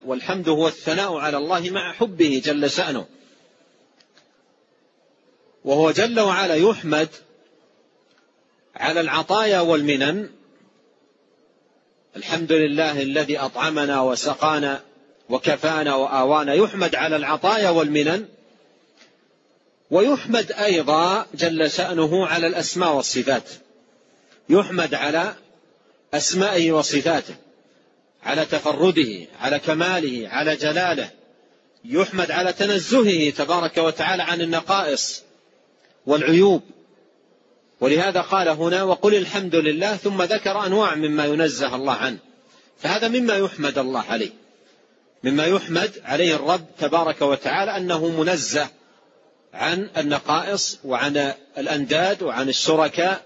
والحمد هو الثناء على الله مع حبه جل شأنه، وهو جل وعلا يحمد على العطايا والمنن. الحمد لله الذي أطعمنا وسقانا وكفانا وآوانا، يحمد على العطايا والمنن، ويحمد أيضا جل شأنه على الأسماء والصفات، يحمد على أسمائه وصفاته، على تفرده، على كماله، على جلاله، يحمد على تنزهه تبارك وتعالى عن النقائص والعيوب. ولهذا قال هنا وقل الحمد لله، ثم ذكر أنواع مما ينزه الله عنه، فهذا مما يحمد الله عليه، مما يحمد عليه الرب تبارك وتعالى أنه منزه عن النقائص وعن الأنداد وعن الشركاء.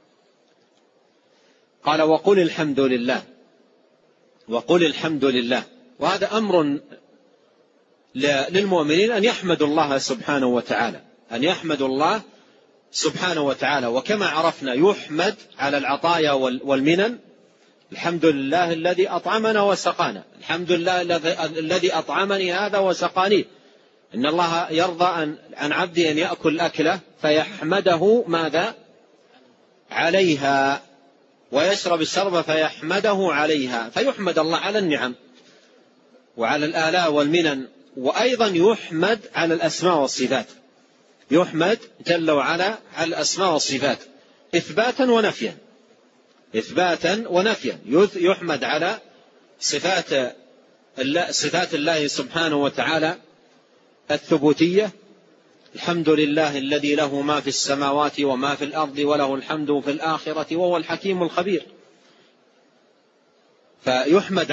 قال وقل الحمد لله، وقل الحمد لله، وهذا أمر للمؤمنين أن يحمدوا الله سبحانه وتعالى، أن يحمدوا الله سبحانه وتعالى. وكما عرفنا يحمد على العطايا والمنن، الحمد لله الذي أطعمنا وسقانا، الحمد لله الذي أطعمني هذا وسقاني. إن الله يرضى عن عبده أن يأكل أكله فيحمده ماذا عليها، ويشرب الشرب فيحمده عليها، فيحمد الله على النعم وعلى الآلاء والمنن، وأيضا يحمد على الأسماء والصفات، يحمد جل وعلا على الأسماء والصفات إثباتا ونفيا، إثباتا ونفيا. يحمد على صفات الله سبحانه وتعالى الثبوتية، الحمد لله الذي له ما في السماوات وما في الأرض وله الحمد في الآخرة وهو الحكيم الخبير. فيحمد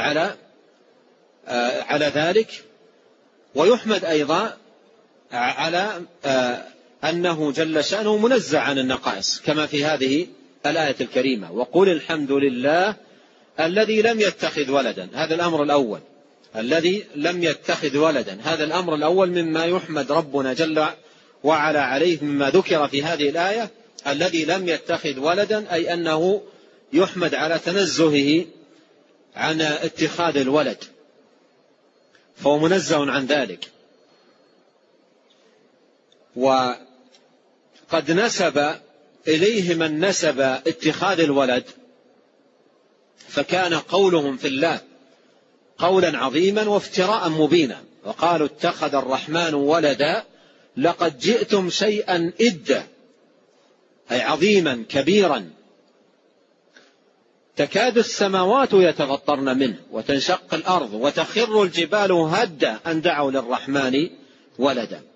على ذلك، ويحمد أيضا على أنه جل شأنه منزه عن النقائص، كما في هذه الآية الكريمة وقل الحمد لله الذي لم يتخذ ولدا. هذا الأمر الأول، الذي لم يتخذ ولدا، هذا الأمر الأول مما يحمد ربنا جل وعلا عليه، مما ذكر في هذه الآية الذي لم يتخذ ولدا، أي أنه يحمد على تنزهه عن اتخاذ الولد، فهو منزه عن ذلك. وقد نسب إليه من نسب اتخاذ الولد، فكان قولهم في الله قولا عظيما وافتراء مبينا، وقالوا اتخذ الرحمن ولدا لقد جئتم شيئا إدا، أي عظيما كبيرا، تكاد السماوات يتفطرن منه وتنشق الأرض وتخر الجبال هدا أن دعوا للرحمن ولدا.